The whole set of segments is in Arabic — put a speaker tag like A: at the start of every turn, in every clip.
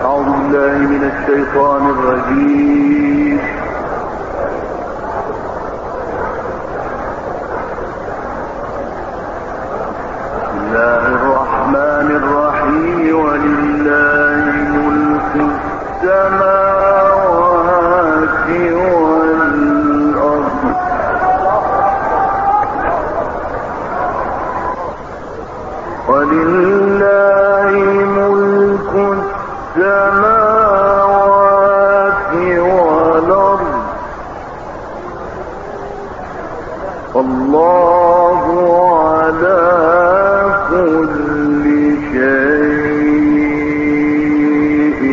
A: من الشيطان الرجيم. بسم الله الرحمن الرحيم. ولله ملك السماوات والأرض ولله ملك السماوات والأرض الله على كل شيء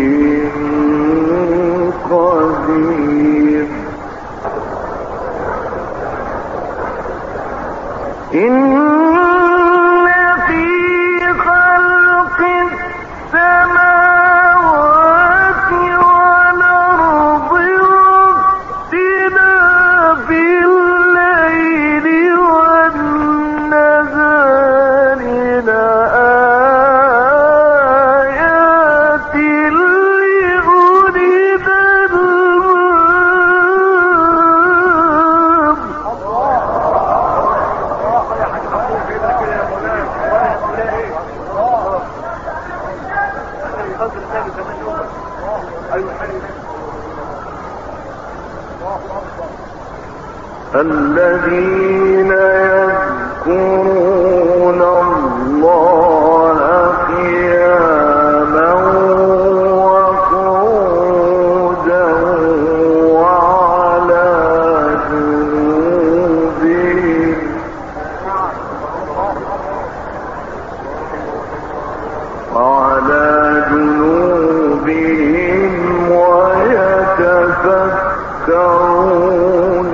A: قدير. الذين يذكرون الله قياما وقعودا وعلى جنوبهم ويتفكرون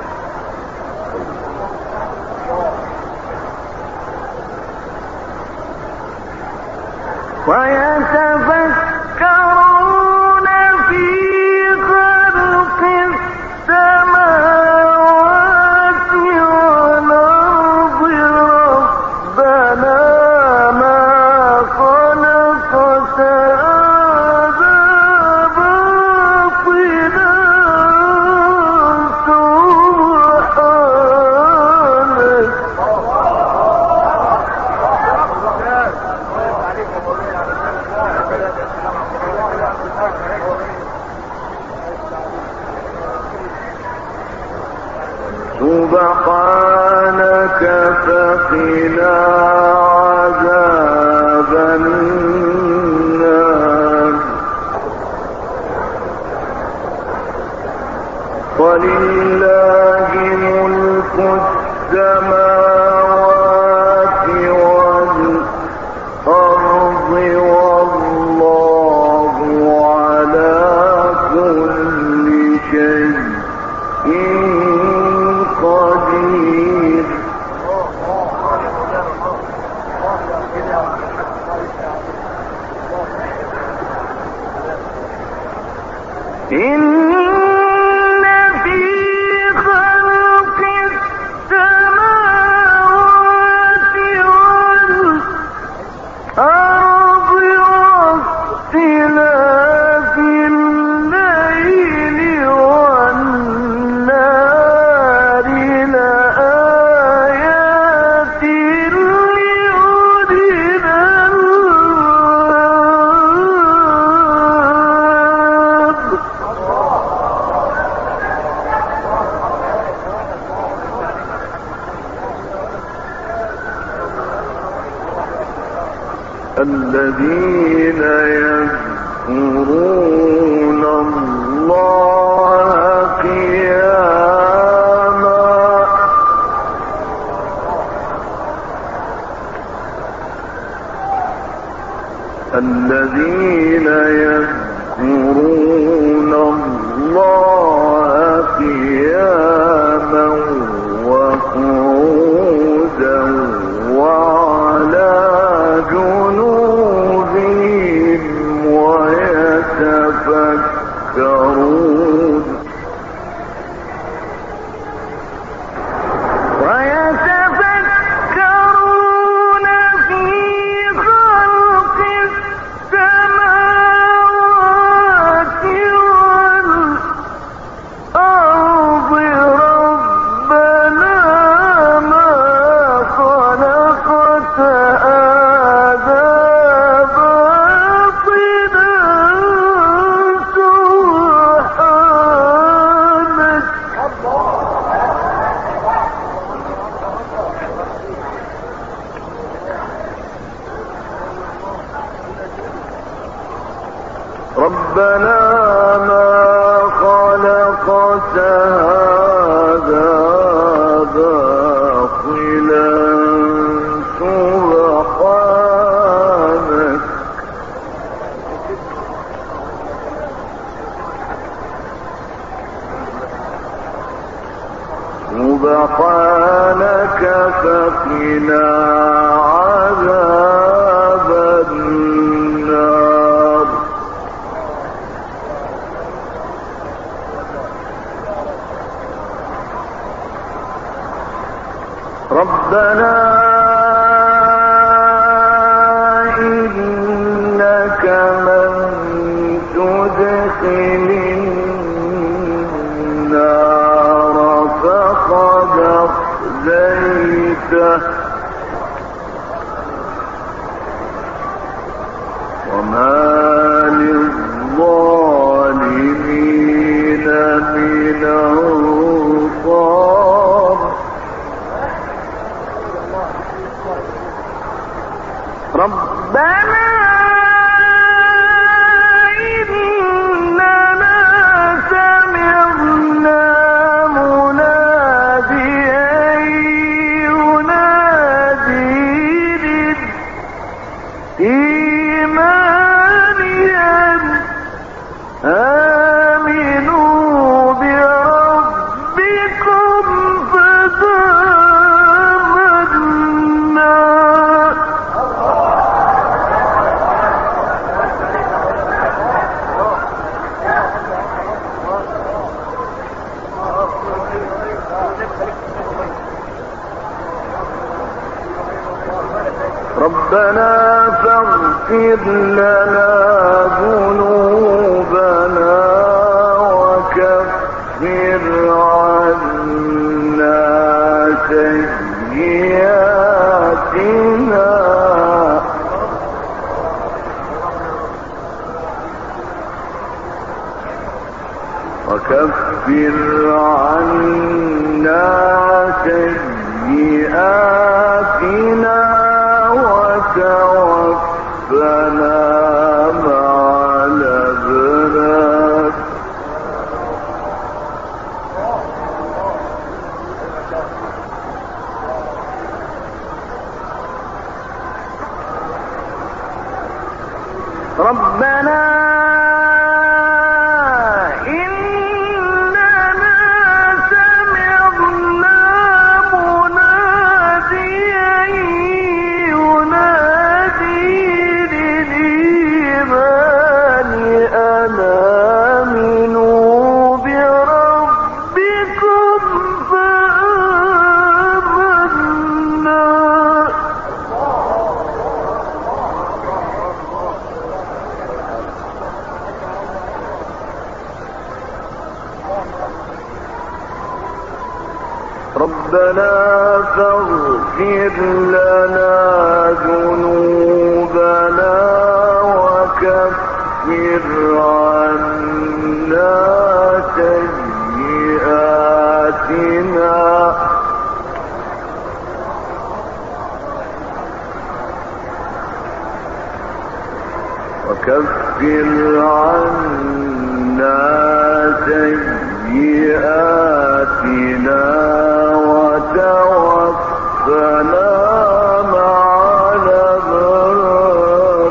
A: في خلق السماوات والأرض ربنا ما خلقت هذا باطلا سبحانك فقنا عذاب النار. ولله ملك السماوات والأرض والله على كل شيء قدير. إن في خلق السماوات والأرض واختلاف الليل والنهار لآيات لأولي الألباب. الذين يذكرون الله قياما الذين يذكرون الله قياما وقعودا وعلى جنوبهم ويتفكرون في خلق السماوات ربنا ما خلقت هذا باطلا سبحانك فقنا عذاب النار ربنا إنك من تدخل النار فقد أخزيته وما للظالمين من أنصار ربنا إننا سمعنا مناديا ينادي للإيمان آمنوا بربكم فآمنا ربنا فاغفر لنا ذنوبنا وكفر عنا سيئاتنا وتوفنا مع الأبرار ربنا ربنا فاغفر لنا ذنوبنا وكفر عنا سيئاتنا وتوفنا مع الأبرار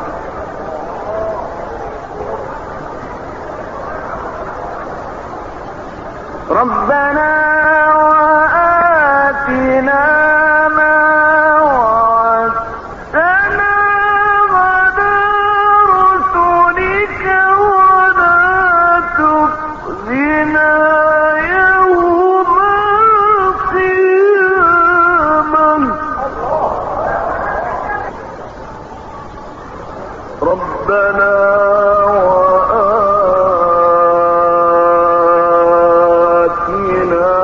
A: ربنا وآتنا ما وعدتنا على رسلك ولا تخزنا يوم القيامة ربنا وآتنا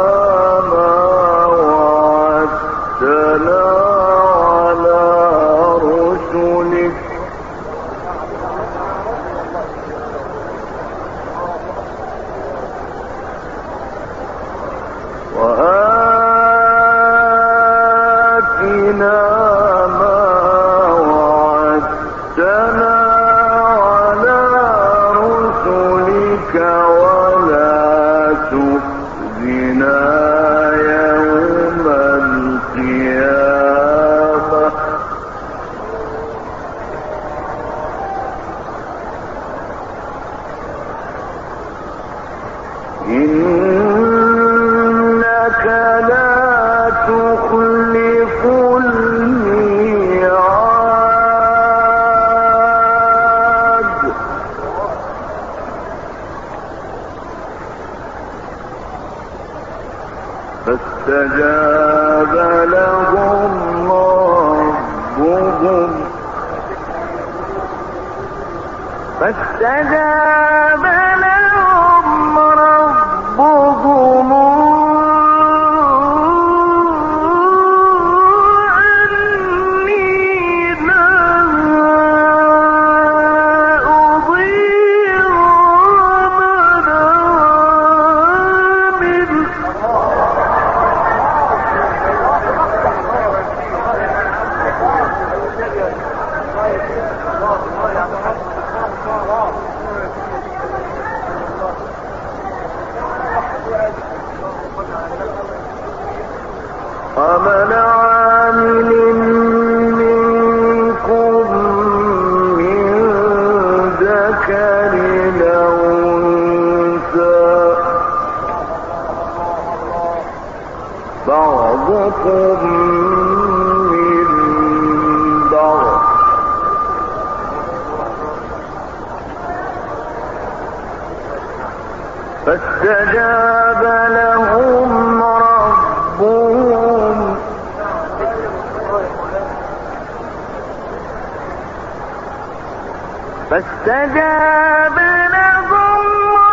A: ولا تخزنا يوم القيامة إنك لا تخلف الميعاد فاستجاب لهم ربهم أني لا أضيع عمل عامل عمل عامل منكم من ذكر أو أنثى بعضكم من بعض فاستجاب لهم ربهم فاستجاب لهم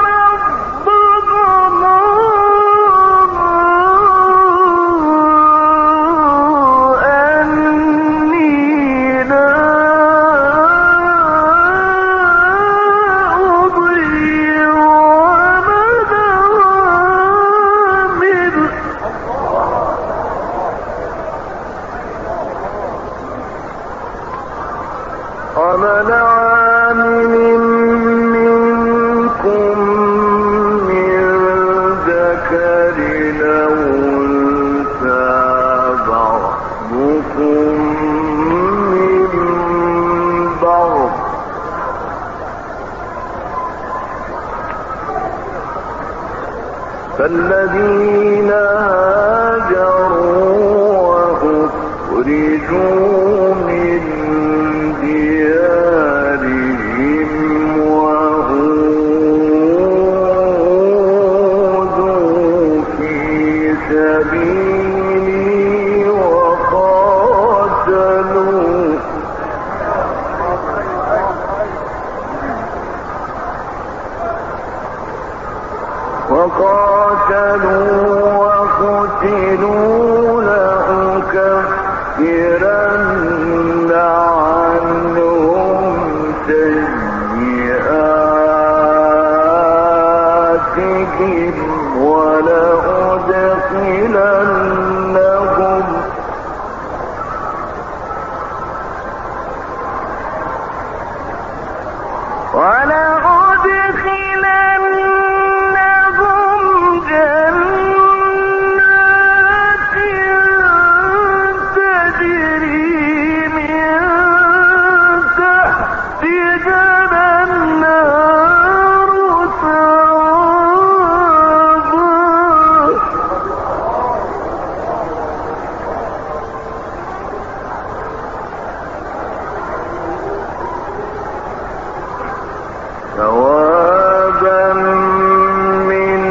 A: ربهم أني لا أضيع عمل عامل عمل عامل منكم من ذكر أو أنثى بعضكم من بعض فالذين هاجروا وأخرجوا من ديارهم وأوذوا في سبيلي وقاتلوا وقتلوا لأكفرن عنهم سيئاتهم ولأدخلنهم جنات تجري من تحتها الأنهار ثوابا من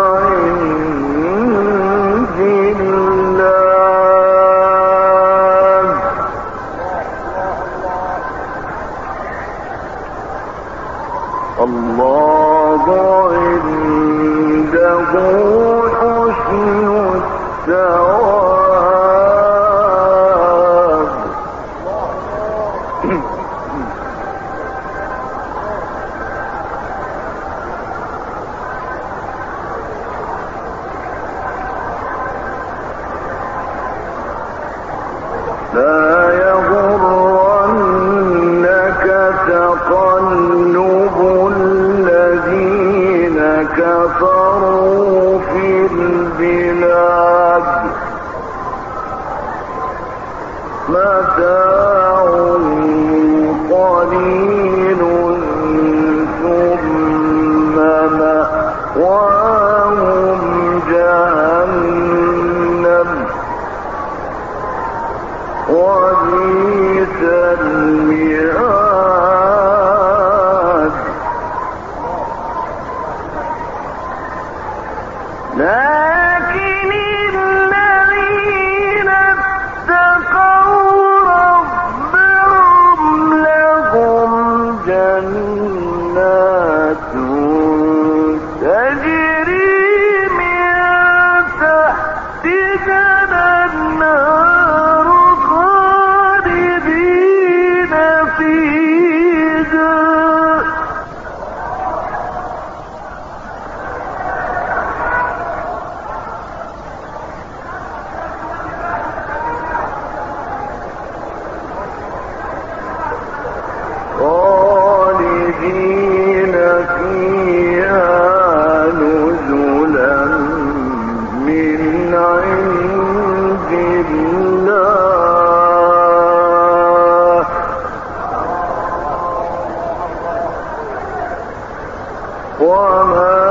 A: عند الله الله عنده حسن الثواب لا يغرنك تقلب الذين كفروا في البلاد متاع قليل ثم مأواهم جهنم وبئس المهاد. لكن الذين اتقوا ربهم لهم جنات تجري من تحتها الأنهار خالدين فيها خالدين فيها نزلا من عند الله وما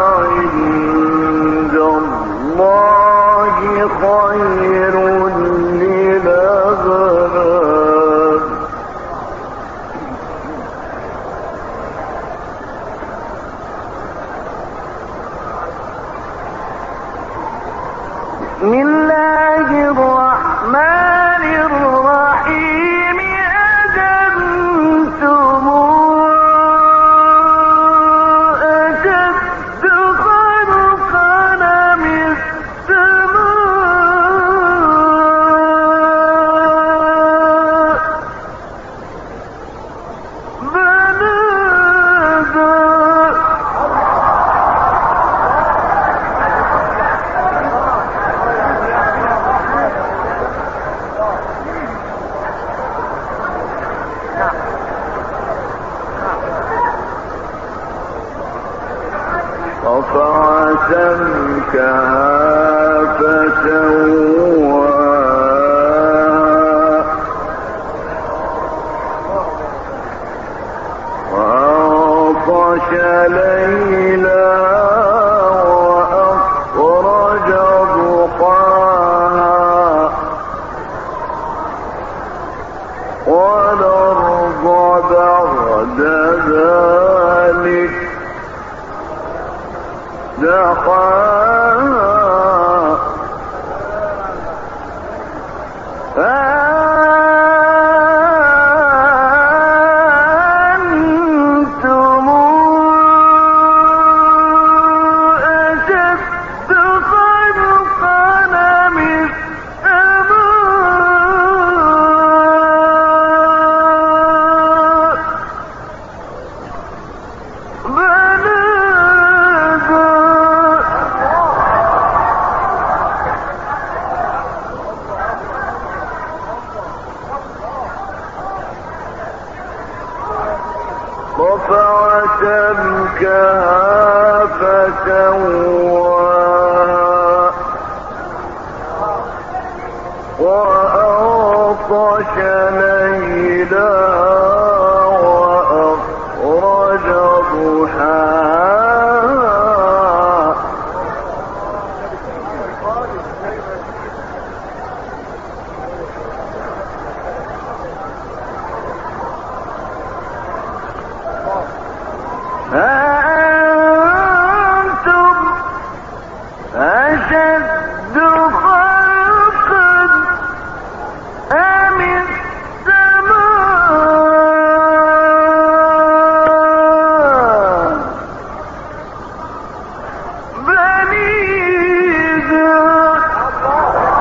A: عند الله خير للأبرار. بسم الله الرحمن الرحيم. أجبتم أشد خلقا من السماء بناها رفع سمكها فسواها وأغطش ليلها وأخرج ضحاها والأرض بعد ذلك دحاها أنتم أشد خلقا من السماء بناها رفع سمكها فسواها وأغطش ليلها وأخرج ضحاها أأنتم أشد خلقا أم السماء بنيها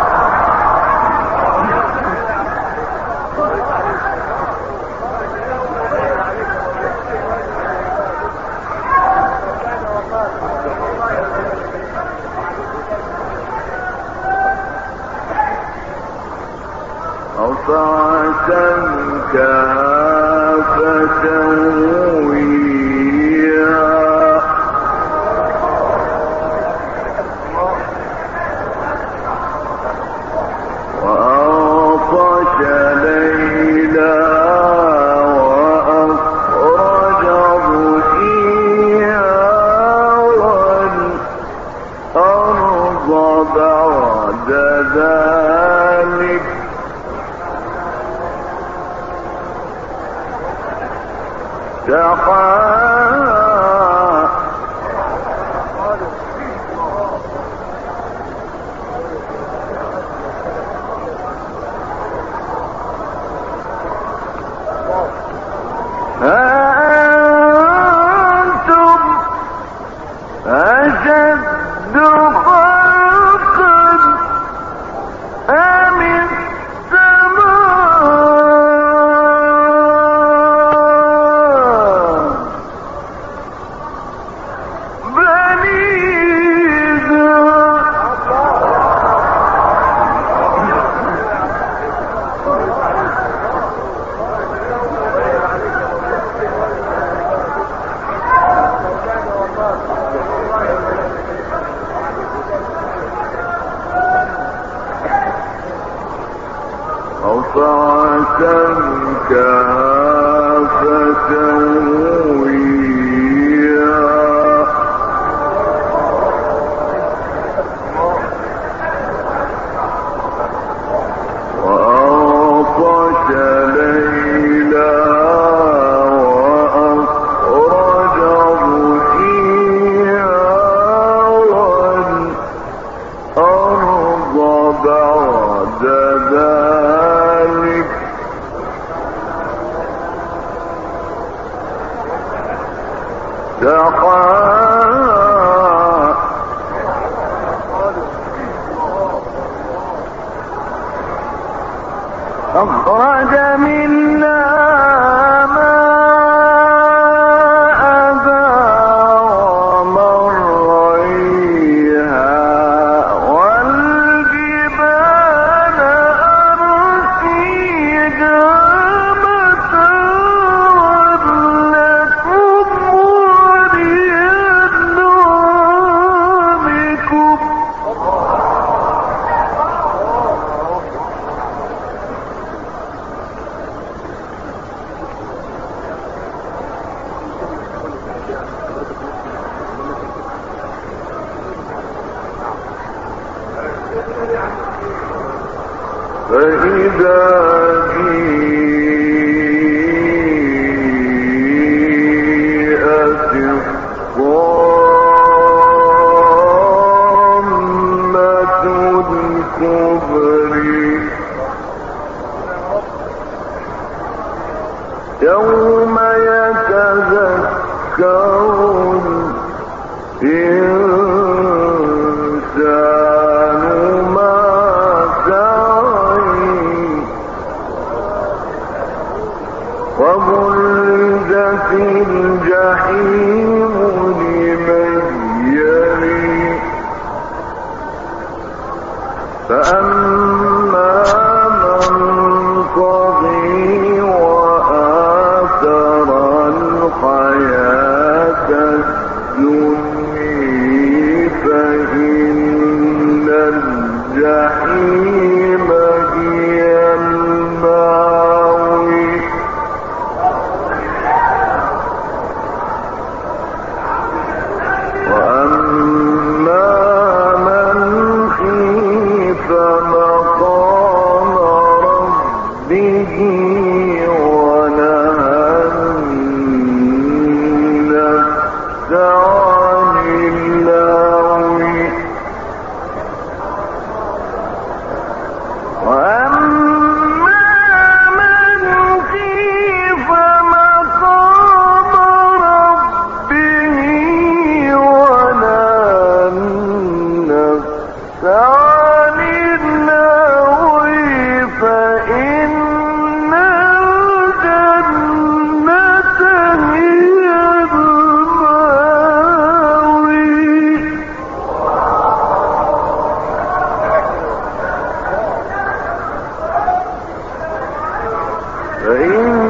A: رفع سمكها فسويها ذلك أأنتم أشد خلقا أم السماء رفعة كافة ويا وأغطش ليلا وأخرج ضحيها والأرض بعد ذلك دحاها أخرج منها ماءها ومرعيها والجبال أرسيها متاعا لكم ولأنعامكم فإذا جيءت الطامة الكبرى يوم يتذكر الإنسان ما سعى وبرزت الجحيم لمن يري فأما من طغى وآثر الحياة الدنيا فإن الجحيم هي المأوى وأما من خيف مقام ربه ونهى النفس عن الهوى وأما من خيف مقام ربه ونهى النفس عن الهوى فإن الجنة هي المأوى فإن